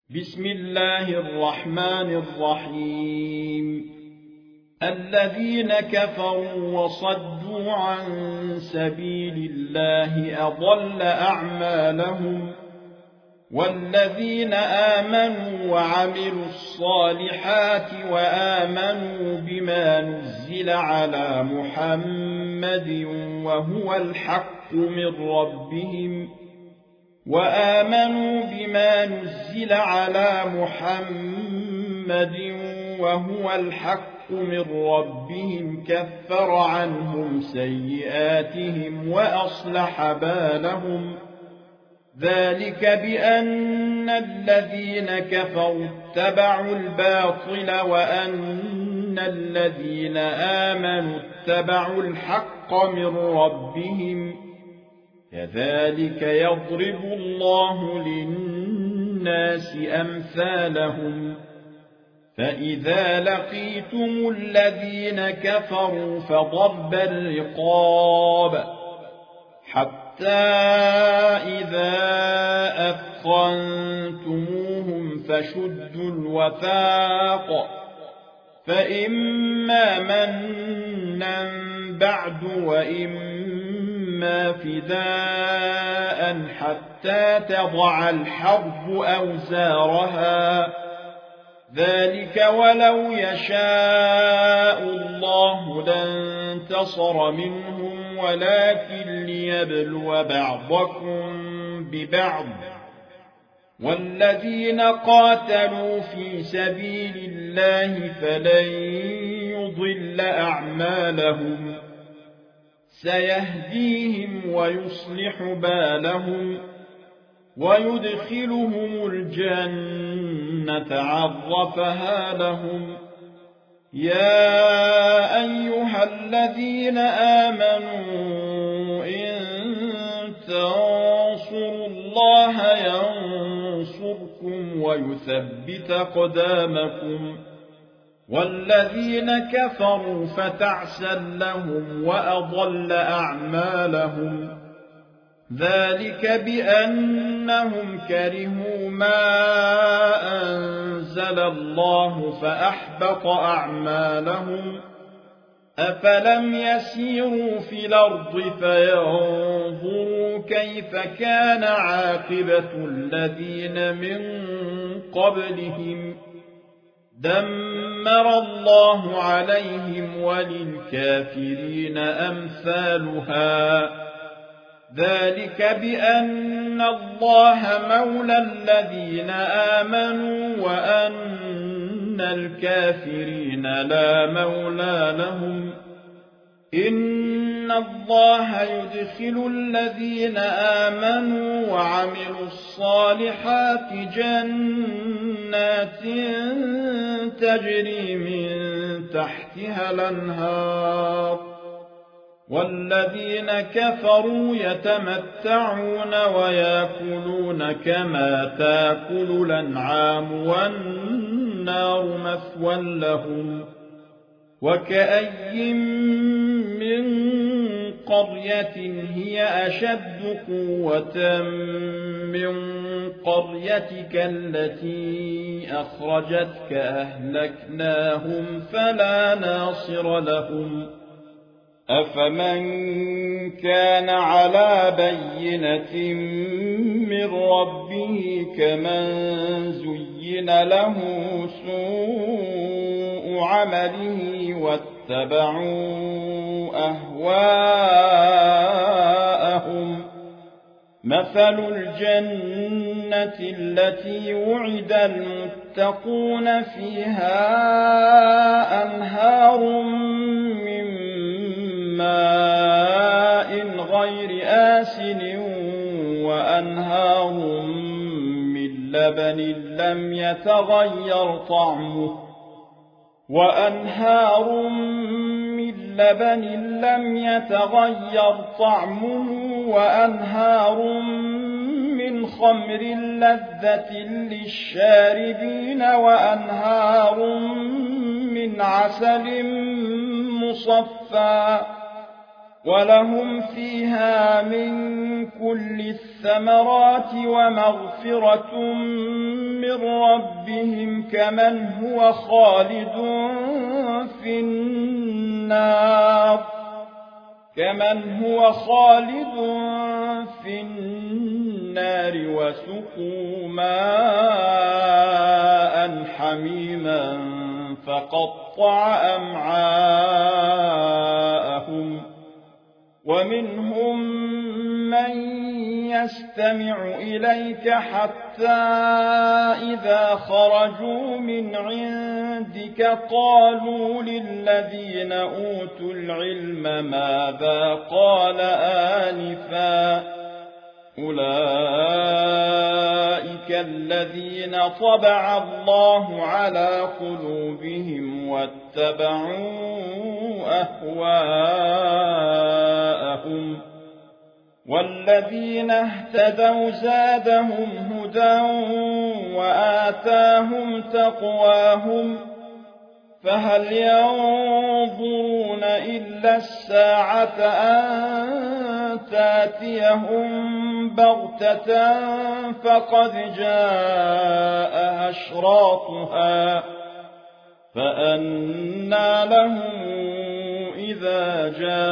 بسم الله الرحمن الرحيم الذين كفروا وصدوا عن سبيل الله أضل أعمالهم والذين آمنوا وعملوا الصالحات وآمنوا بما نزل على محمد وهو الحق من ربهم كفر عنهم سيئاتهم وأصلح بالهم ذلك بأن الذين كفروا اتبعوا الباطل وأن الذين آمنوا اتبعوا الحق من ربهم كذلك يضرب الله للناس أمثالهم فإذا لقيتم الذين كفروا فضرب الرقاب حتى إذا أثخنتموهم فشدوا الوثاق فإما منا بعد وإما فداء حتى تضع الحرب أوزارها ذلك ولو يشاء الله لانتصر منهم ولكن ليبلو بعضكم ببعض والذين قاتلوا في سبيل الله فلن يضل أعمالهم سيهديهم ويصلح بالهم ويدخلهم الجنة عرفها لهم يا أيها الذين آمنوا إن تنصروا الله ينصركم ويثبت أقدامكم والذين كفروا فتعسا لهم وأضل أعمالهم ذلك بأنهم كرهوا ما أنزل الله فأحبط أعمالهم أفلم يسيروا في الأرض فينظروا كيف كان عاقبة الذين من قبلهم دمر الله عليهم وللكافرين أمثالها ذلك بأن الله مولى الذين آمنوا وأن الكافرين لا مولى لهم إن الله يدخل الذين آمنوا وعملوا الصالحات جنات تجري من تحتها الأنهار والذين كفروا يتمتعون ويأكلون كما تأكل الأنعام والنار مثوى لهم وكأي من قرية هي أشد قوة من قريتك التي أخرجتك أهلكناهم فلا ناصر لهم أفمن كان على بينة من ربه كمن زين له سوء عمله واتبعوا أهواءهم مثل الجنة التي وعد المتقون فيها أنهار من ماء غير آسن وأنهار من لبن لم يتغير طعمه وأنهار من خمر لذة للشاربين وأنهار من عسل مصفى ولهم فيها من كل الثمرات ومغفرة من من ربهم كمن هو خالد في النار وسقوا ماء حميما فقطع أمعاءهم ومنهم من يستمع إليك حتى إذا خرجوا من عندك قالوا للذين أوتوا العلم ماذا قال آنفا أولئك الذين طبع الله على قلوبهم واتبعوا أهواءهم والذين اهتدوا زادهم هدى وآتاهم تقواهم فهل ينظرون إلا الساعة أن تاتيهم بغتة فقد جاء أشراطها فأنى لهم إذا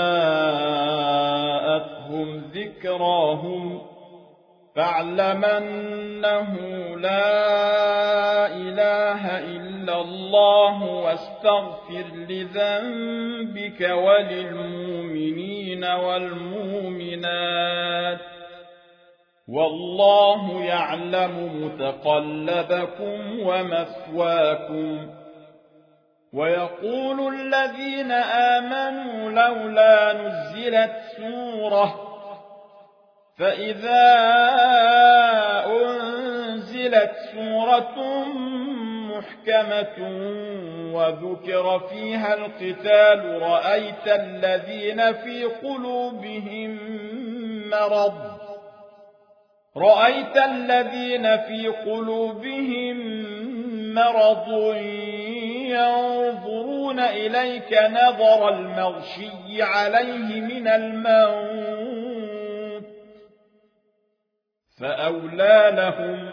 جاءتهم ذكراهم فاعلم أنه لا إله إلا الله واستغفر لذنبك وللمؤمنين والمؤمنات والله يعلم متقلبكم ومثواكم ويقول الذين آمنوا لولا نزلت سورة فإذا أنزلت سورة محكمة وذكر فيها القتال رأيت الذين في قلوبهم مرض ينظرون إليك نظر المغشي عليه من الموت فأولى لهم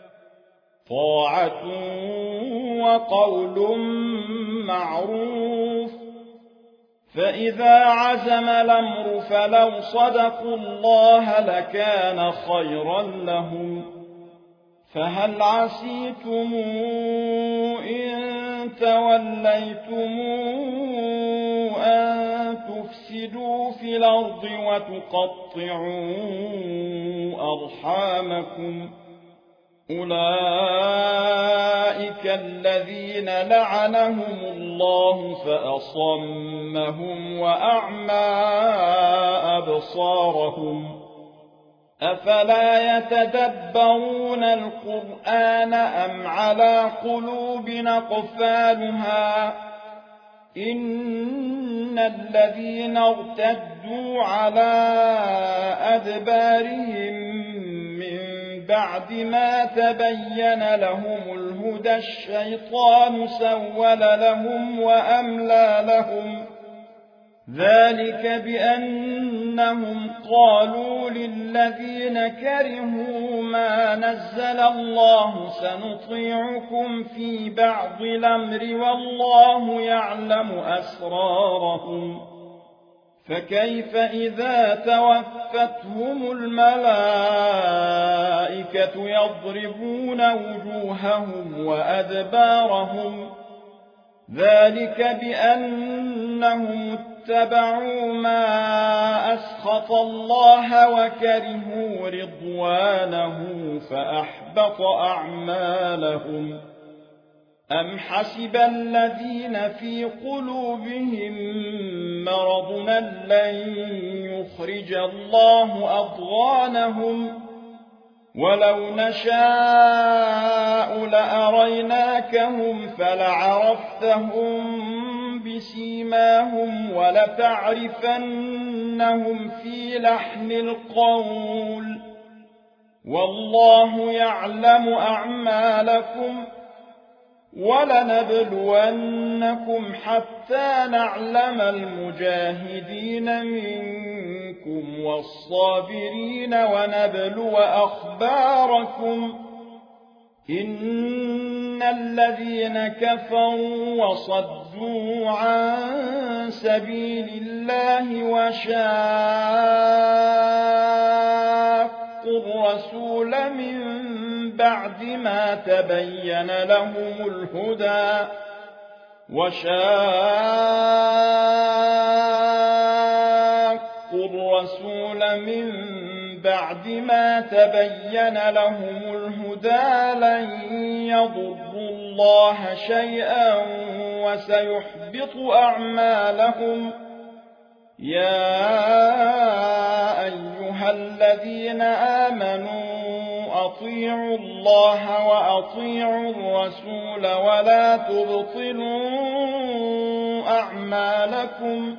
طاعة وقول معروف فإذا عزم الأمر فلو صدقوا الله لكان خيرا لهم فهل عسيتم إن توليتم أن تفسدوا في الأرض وتقطعوا أرحامكم أولئك الذين لعنهم الله فأصمهم وأعمى أبصارهم أفلا يتدبرون القرآن أم على قلوب أقفالها إن الذين ارتدوا على أدبارهم بعد ما تبين لهم الهدى الشيطان سول لهم وأملى لهم ذلك بأنهم قالوا للذين كرهوا ما نزل الله سنطيعكم في بعض الأمر والله يعلم أسرارهم فكيف إذا توفتهم الملائكة يضربون وجوههم وأدبارهم ذلك بأنهم اتبعوا ما أسخط الله وكرهوا رضوانه فأحبط أعمالهم أم حسب الذين في قلوبهم مرض لن يخرج الله أضغانهم ولو نشاء لأريناكهم فلعرفتهم بسيماهم ولتعرفنهم في لحن القول والله يعلم أعمالكم ولنبلونكم حتى نعلم المجاهدين منكم والصابرين ونبلو أخباركم إن الذين كفروا وصدوا عن سبيل الله وشاقوا الرسول من بعد ما تبين لهم الهدى لن يضروا الله شيئا وسيحبط أعمالهم. يا أيها الذين آمنوا أطيعوا الله وأطيعوا الرسول ولا تبطلوا أعمالكم.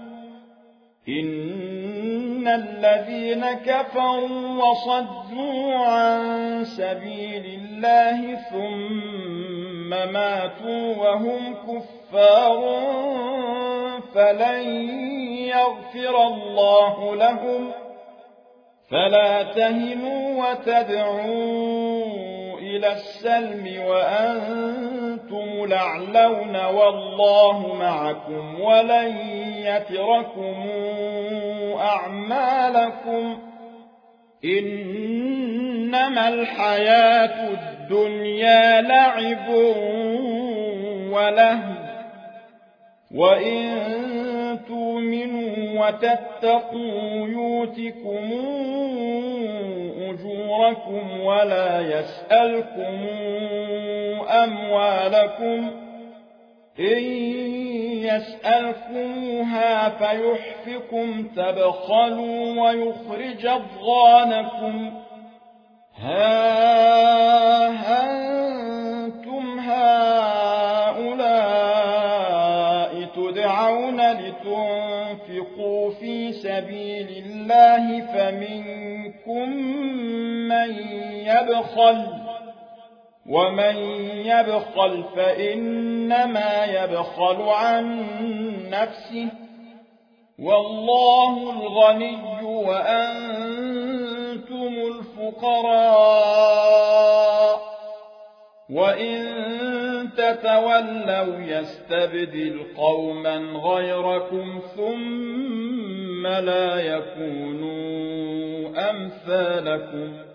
إن الذين كفروا وصدوا عن سبيل الله ثم ماتوا وهم كفار فلن يغفر الله لهم. فلا تهنوا وتدعوا إلى السلم وأنتم الأعلون والله معكم ولن يتركم أعمالكم. إنما الحياة الدنيا لعب ولهو وإن تؤمنوا وتتقوا يؤتكم أجوركم ولا يسألكم أموالكم. إن يسألكموها فيحفكم تبخلوا ويخرج أضغانكم. ها أنتم هؤلاء تدعون لتنفقوا في سبيل الله فمنكم من يبخل ومن يبخل فإنما يبخل عن نفسه والله الغني وأنتم الفقراء. وإن تتولوا يستبدل قوما غيركم ثم لا يكونوا أمثالكم.